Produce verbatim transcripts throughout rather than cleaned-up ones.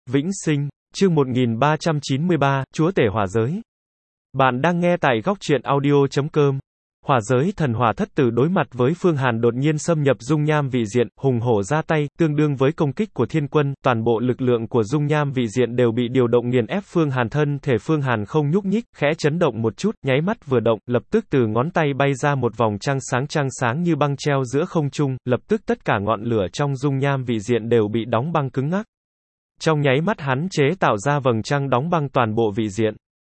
Vĩnh sinh, chương một nghìn ba trăm chín mươi ba, Chúa tể hỏa giới. Bạn đang nghe tại góc truyện audio chấm com. Hỏa giới thần hỏa thất tử đối mặt với Phương Hàn đột nhiên xâm nhập dung nham vị diện, hùng hổ ra tay, tương đương với công kích của thiên quân, toàn bộ lực lượng của dung nham vị diện đều bị điều động nghiền ép Phương Hàn. Thân thể Phương Hàn không nhúc nhích, khẽ chấn động một chút, nháy mắt vừa động, lập tức từ ngón tay bay ra một vòng trăng sáng trăng sáng như băng treo giữa không trung, lập tức tất cả ngọn lửa trong dung nham vị diện đều bị đóng băng cứng ngắc. Trong nháy mắt hắn chế tạo ra vầng trăng đóng băng toàn bộ vị diện.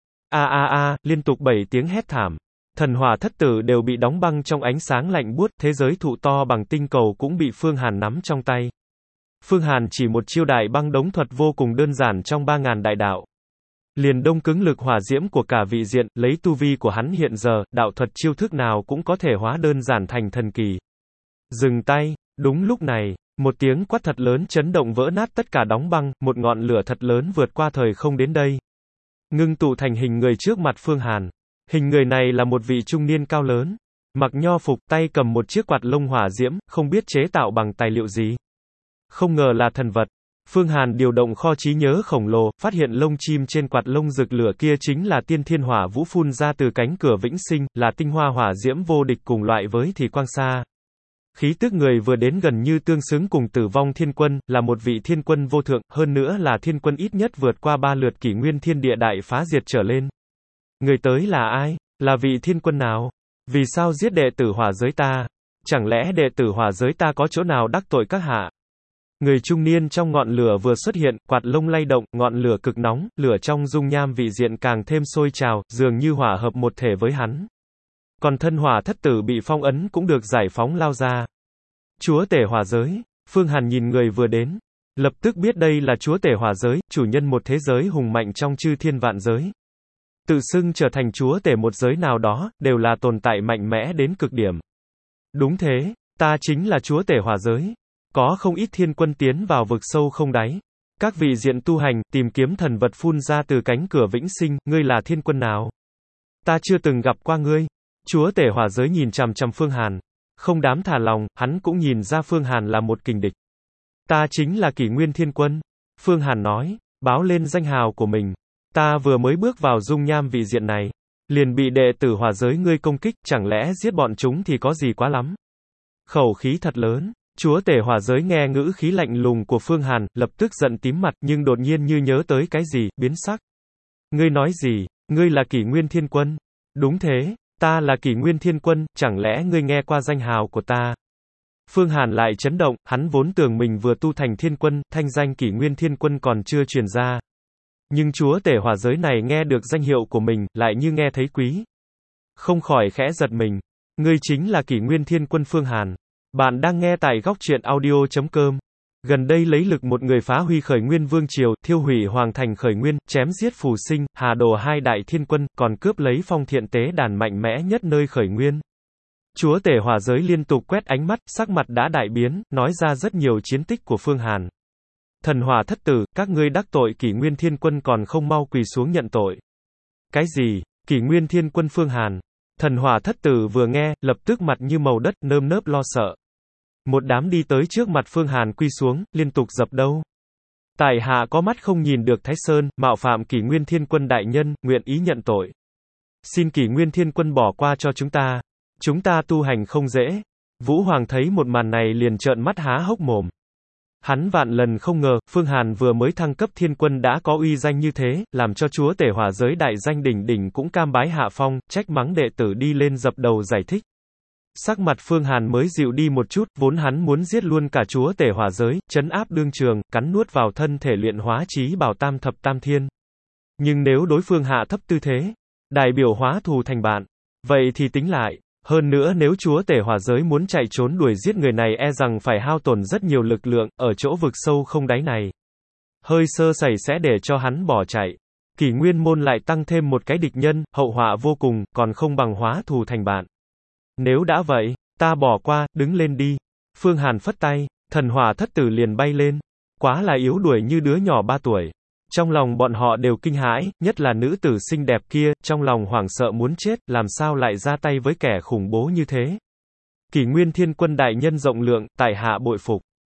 A a a, liên tục bảy tiếng hét thảm. Thần hỏa thất tử đều bị đóng băng trong ánh sáng lạnh buốt, thế giới thụ to bằng tinh cầu cũng bị Phương Hàn nắm trong tay. Phương Hàn chỉ một chiêu đại băng đống thuật vô cùng đơn giản trong ba ngàn đại đạo. Liền đông cứng lực hỏa diễm của cả vị diện, lấy tu vi của hắn hiện giờ, đạo thuật chiêu thức nào cũng có thể hóa đơn giản thành thần kỳ. Dừng tay, đúng lúc này. Một tiếng quát thật lớn chấn động vỡ nát tất cả đóng băng, một ngọn lửa thật lớn vượt qua thời không đến đây. Ngưng tụ thành hình người trước mặt Phương Hàn. Hình người này là một vị trung niên cao lớn. Mặc nho phục, tay cầm một chiếc quạt lông hỏa diễm, không biết chế tạo bằng tài liệu gì. Không ngờ là thần vật. Phương Hàn điều động kho trí nhớ khổng lồ, phát hiện lông chim trên quạt lông rực lửa kia chính là tiên thiên hỏa vũ phun ra từ cánh cửa vĩnh sinh, là tinh hoa hỏa diễm vô địch cùng loại với thì quang sa. Khí tức người vừa đến gần như tương xứng cùng tử vong thiên quân, là một vị thiên quân vô thượng, hơn nữa là thiên quân ít nhất vượt qua ba lượt kỷ nguyên thiên địa đại phá diệt trở lên. Người tới là ai? Là vị thiên quân nào? Vì sao giết đệ tử hỏa giới ta? Chẳng lẽ đệ tử hỏa giới ta có chỗ nào đắc tội các hạ? Người trung niên trong ngọn lửa vừa xuất hiện, quạt lông lay động, ngọn lửa cực nóng, lửa trong dung nham vị diện càng thêm sôi trào, dường như hỏa hợp một thể với hắn. Còn thân hỏa thất tử bị phong ấn cũng được giải phóng lao ra. Chúa tể hỏa giới. Phương Hàn nhìn người vừa đến, lập tức biết đây là chúa tể hỏa giới, chủ nhân một thế giới hùng mạnh trong chư thiên vạn giới. Tự xưng trở thành chúa tể một giới nào đó, đều là tồn tại mạnh mẽ đến cực điểm. Đúng thế, ta chính là chúa tể hỏa giới. Có không ít thiên quân tiến vào vực sâu không đáy. Các vị diện tu hành, tìm kiếm thần vật phun ra từ cánh cửa vĩnh sinh, ngươi là thiên quân nào? Ta chưa từng gặp qua ngươi. Chúa tể hỏa giới nhìn chằm chằm Phương Hàn. Không dám thả lòng, hắn cũng nhìn ra Phương Hàn là một kình địch. Ta chính là Kỷ Nguyên Thiên Quân. Phương Hàn nói, báo lên danh hào của mình. Ta vừa mới bước vào dung nham vị diện này, liền bị đệ tử hỏa giới ngươi công kích, chẳng lẽ giết bọn chúng thì có gì quá lắm. Khẩu khí thật lớn. Chúa tể hỏa giới nghe ngữ khí lạnh lùng của Phương Hàn, lập tức giận tím mặt, nhưng đột nhiên như nhớ tới cái gì, biến sắc. Ngươi nói gì? Ngươi là Kỷ Nguyên Thiên Quân? Đúng thế. Ta là Kỷ Nguyên Thiên Quân, chẳng lẽ ngươi nghe qua danh hào của ta? Phương Hàn lại chấn động, hắn vốn tưởng mình vừa tu thành thiên quân, thanh danh Kỷ Nguyên Thiên Quân còn chưa truyền ra. Nhưng chúa tể hỏa giới này nghe được danh hiệu của mình, lại như nghe thấy quý. Không khỏi khẽ giật mình. Ngươi chính là Kỷ Nguyên Thiên Quân Phương Hàn. Bạn đang nghe tại góc truyện audio chấm com. Gần đây lấy lực một người phá huy khởi nguyên vương triều, thiêu hủy hoàng thành khởi nguyên, chém giết phù sinh, hà đồ hai đại thiên quân, còn cướp lấy phong thiện tế đàn mạnh mẽ nhất nơi khởi nguyên. Chúa tể hỏa giới liên tục quét ánh mắt, sắc mặt đã đại biến, nói ra rất nhiều chiến tích của Phương Hàn. Thần hỏa thất tử, các ngươi đắc tội Kỷ Nguyên Thiên Quân còn không mau quỳ xuống nhận tội. Cái gì? Kỷ Nguyên Thiên Quân Phương Hàn? Thần hỏa thất tử vừa nghe, lập tức mặt như màu đất, nơm nớp lo sợ. Một đám đi tới trước mặt Phương Hàn quy xuống, liên tục dập đầu. Tại hạ có mắt không nhìn được Thái Sơn, mạo phạm Kỷ Nguyên Thiên Quân đại nhân, nguyện ý nhận tội. Xin Kỷ Nguyên Thiên Quân bỏ qua cho chúng ta. Chúng ta tu hành không dễ. Vũ Hoàng thấy một màn này liền trợn mắt há hốc mồm. Hắn vạn lần không ngờ, Phương Hàn vừa mới thăng cấp thiên quân đã có uy danh như thế, làm cho chúa tể hỏa giới đại danh đỉnh đỉnh cũng cam bái hạ phong, trách mắng đệ tử đi lên dập đầu giải thích. Sắc mặt Phương Hàn mới dịu đi một chút, vốn hắn muốn giết luôn cả chúa tể hỏa giới, trấn áp đương trường, cắn nuốt vào thân thể luyện hóa chí bảo tam thập tam thiên. Nhưng nếu đối phương hạ thấp tư thế, đại biểu hóa thù thành bạn, vậy thì tính lại. Hơn nữa nếu chúa tể hỏa giới muốn chạy trốn đuổi giết người này e rằng phải hao tổn rất nhiều lực lượng, ở chỗ vực sâu không đáy này. Hơi sơ sẩy sẽ để cho hắn bỏ chạy. Kỷ Nguyên môn lại tăng thêm một cái địch nhân, hậu họa vô cùng, còn không bằng hóa thù thành bạn. Nếu đã vậy, ta bỏ qua, đứng lên đi. Phương Hàn phất tay, thần hỏa thất tử liền bay lên. Quá là yếu đuổi như đứa nhỏ ba tuổi. Trong lòng bọn họ đều kinh hãi, nhất là nữ tử xinh đẹp kia, trong lòng hoảng sợ muốn chết, làm sao lại ra tay với kẻ khủng bố như thế. Kỷ Nguyên Thiên Quân đại nhân rộng lượng, tại hạ bội phục.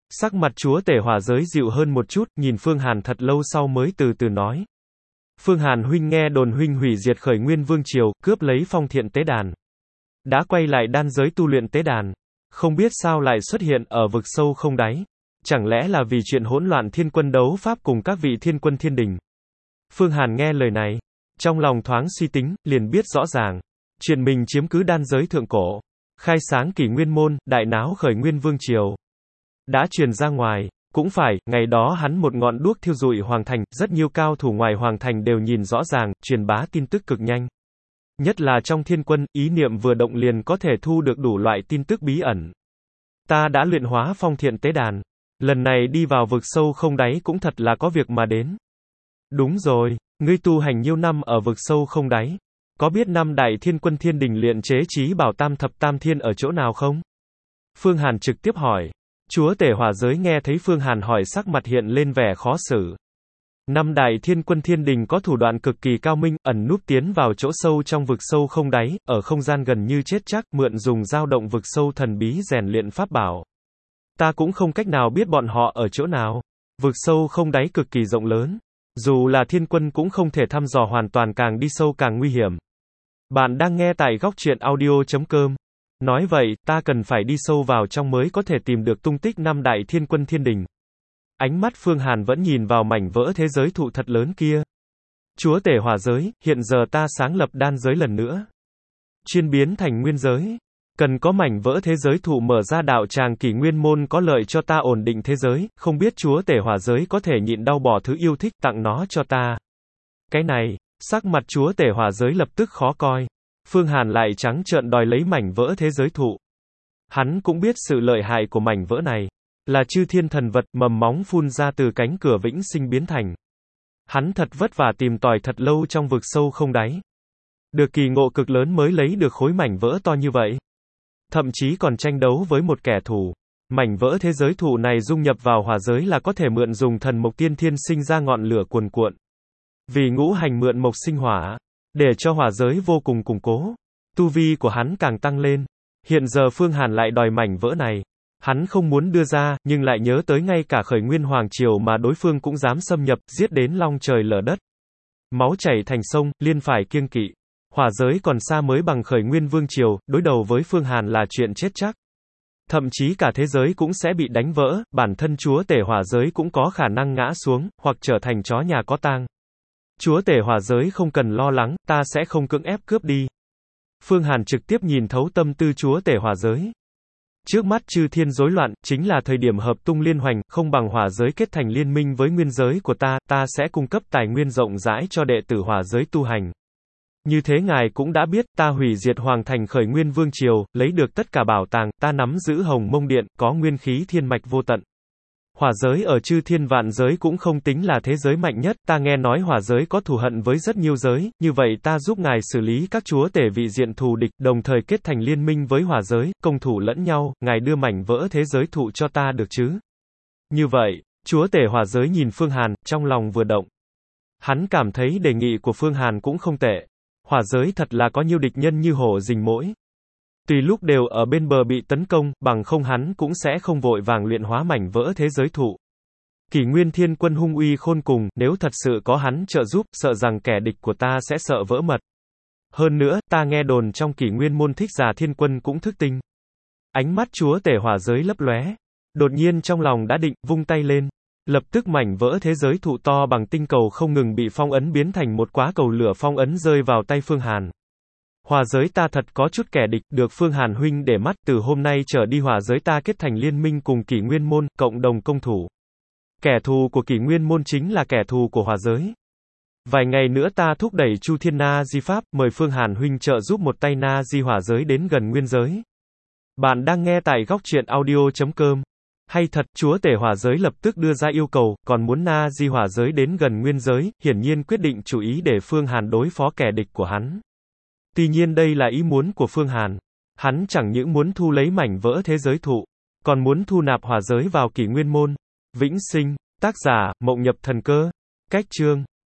Sắc mặt chúa tể hỏa giới dịu hơn một chút, nhìn Phương Hàn thật lâu sau mới từ từ nói. Phương Hàn huynh nghe đồn huynh hủy diệt khởi nguyên vương triều, cướp lấy phong thiện tế đàn. Đã quay lại đan giới tu luyện tế đàn. Không biết sao lại xuất hiện ở vực sâu không đáy. Chẳng lẽ là vì chuyện hỗn loạn thiên quân đấu pháp cùng các vị thiên quân thiên đình. Phương Hàn nghe lời này. Trong lòng thoáng suy tính, liền biết rõ ràng. Chuyện mình chiếm cứ đan giới thượng cổ. Khai sáng kỷ nguyên môn, đại náo khởi nguyên vương triều. Đã truyền ra ngoài. Cũng phải, ngày đó hắn một ngọn đuốc thiêu rụi hoàng thành, rất nhiều cao thủ ngoài hoàng thành đều nhìn rõ ràng, truyền bá tin tức cực nhanh. Nhất là trong thiên quân, ý niệm vừa động liền có thể thu được đủ loại tin tức bí ẩn. Ta đã luyện hóa phong thiện tế đàn. Lần này đi vào vực sâu không đáy cũng thật là có việc mà đến. Đúng rồi, ngươi tu hành nhiêu năm ở vực sâu không đáy. Có biết năm đại thiên quân thiên đình luyện chế chí bảo tam thập tam thiên ở chỗ nào không? Phương Hàn trực tiếp hỏi. Chúa tể hỏa giới nghe thấy Phương Hàn hỏi sắc mặt hiện lên vẻ khó xử. Năm đại thiên quân thiên đình có thủ đoạn cực kỳ cao minh, ẩn núp tiến vào chỗ sâu trong vực sâu không đáy, ở không gian gần như chết chắc, mượn dùng dao động vực sâu thần bí rèn luyện pháp bảo. Ta cũng không cách nào biết bọn họ ở chỗ nào. Vực sâu không đáy cực kỳ rộng lớn. Dù là thiên quân cũng không thể thăm dò hoàn toàn, càng đi sâu càng nguy hiểm. Bạn đang nghe tại góc truyện audio chấm com. Nói vậy, ta cần phải đi sâu vào trong mới có thể tìm được tung tích năm đại thiên quân thiên đình. Ánh mắt Phương Hàn vẫn nhìn vào mảnh vỡ thế giới thụ thật lớn kia. Chúa tể hỏa giới, hiện giờ ta sáng lập đan giới lần nữa. Chuyên biến thành nguyên giới. Cần có mảnh vỡ thế giới thụ mở ra đạo tràng kỷ nguyên môn có lợi cho ta ổn định thế giới, không biết chúa tể hỏa giới có thể nhịn đau bỏ thứ yêu thích tặng nó cho ta. Cái này, sắc mặt chúa tể hỏa giới lập tức khó coi. Phương Hàn lại trắng trợn đòi lấy mảnh vỡ thế giới thụ. Hắn cũng biết sự lợi hại của mảnh vỡ này. Là chư thiên thần vật, mầm móng phun ra từ cánh cửa vĩnh sinh biến thành. Hắn thật vất vả tìm tòi thật lâu trong vực sâu không đáy. Được kỳ ngộ cực lớn mới lấy được khối mảnh vỡ to như vậy. Thậm chí còn tranh đấu với một kẻ thù. Mảnh vỡ thế giới thụ này dung nhập vào hỏa giới là có thể mượn dùng thần mộc tiên thiên sinh ra ngọn lửa cuồn cuộn. Vì ngũ hành mượn mộc sinh hỏa. Để cho hỏa giới vô cùng củng cố. Tu vi của hắn càng tăng lên. Hiện giờ Phương Hàn lại đòi mảnh vỡ này. Hắn không muốn đưa ra, nhưng lại nhớ tới ngay cả khởi nguyên hoàng triều mà đối phương cũng dám xâm nhập, giết đến long trời lở đất. Máu chảy thành sông, liên phải kiêng kỵ. Hỏa giới còn xa mới bằng khởi nguyên vương triều, đối đầu với Phương Hàn là chuyện chết chắc. Thậm chí cả thế giới cũng sẽ bị đánh vỡ, bản thân chúa tể hỏa giới cũng có khả năng ngã xuống, hoặc trở thành chó nhà có tang. Chúa tể hỏa giới không cần lo lắng, ta sẽ không cưỡng ép cướp đi. Phương Hàn trực tiếp nhìn thấu tâm tư chúa tể hỏa giới. Trước mắt chư thiên rối loạn, chính là thời điểm hợp tung liên hoành, không bằng hỏa giới kết thành liên minh với nguyên giới của ta, ta sẽ cung cấp tài nguyên rộng rãi cho đệ tử hỏa giới tu hành. Như thế ngài cũng đã biết, ta hủy diệt hoàng thành khởi nguyên vương triều, lấy được tất cả bảo tàng, ta nắm giữ hồng mông điện, có nguyên khí thiên mạch vô tận. Hỏa giới ở chư thiên vạn giới cũng không tính là thế giới mạnh nhất, ta nghe nói hỏa giới có thù hận với rất nhiều giới, như vậy ta giúp ngài xử lý các chúa tể vị diện thù địch, đồng thời kết thành liên minh với hỏa giới, công thủ lẫn nhau, ngài đưa mảnh vỡ thế giới thụ cho ta được chứ? Như vậy, chúa tể hỏa giới nhìn Phương Hàn, trong lòng vừa động. Hắn cảm thấy đề nghị của Phương Hàn cũng không tệ. Hỏa giới thật là có nhiều địch nhân như hổ rình mỗi. Tùy lúc đều ở bên bờ bị tấn công, bằng không hắn cũng sẽ không vội vàng luyện hóa mảnh vỡ thế giới thụ. Kỷ nguyên thiên quân hung uy khôn cùng, nếu thật sự có hắn trợ giúp, sợ rằng kẻ địch của ta sẽ sợ vỡ mật. Hơn nữa, ta nghe đồn trong kỷ nguyên môn thích giả thiên quân cũng thức tinh. Ánh mắt chúa tể hỏa giới lấp lóe. Đột nhiên trong lòng đã định, vung tay lên. Lập tức mảnh vỡ thế giới thụ to bằng tinh cầu không ngừng bị phong ấn biến thành một quá cầu lửa phong ấn rơi vào tay Phương Hàn. Hỏa giới ta thật có chút kẻ địch, được Phương Hàn huynh để mắt, từ hôm nay trở đi hỏa giới ta kết thành liên minh cùng kỷ nguyên môn, cộng đồng công thủ. Kẻ thù của kỷ nguyên môn chính là kẻ thù của hỏa giới. Vài ngày nữa ta thúc đẩy Chu Thiên Na Di Pháp, mời Phương Hàn huynh trợ giúp một tay Na Di hỏa giới đến gần nguyên giới. Bạn đang nghe tại góc truyện audio chấm com. Hay thật, chúa tể hỏa giới lập tức đưa ra yêu cầu, còn muốn Na Di hỏa giới đến gần nguyên giới, hiển nhiên quyết định chủ ý để Phương Hàn đối phó kẻ địch của hắn. Tuy nhiên đây là ý muốn của Phương Hàn. Hắn chẳng những muốn thu lấy mảnh vỡ thế giới thụ, còn muốn thu nạp hỏa giới vào kỷ nguyên môn. Vĩnh sinh, tác giả, Mộng Nhập Thần Cơ. Cách chương.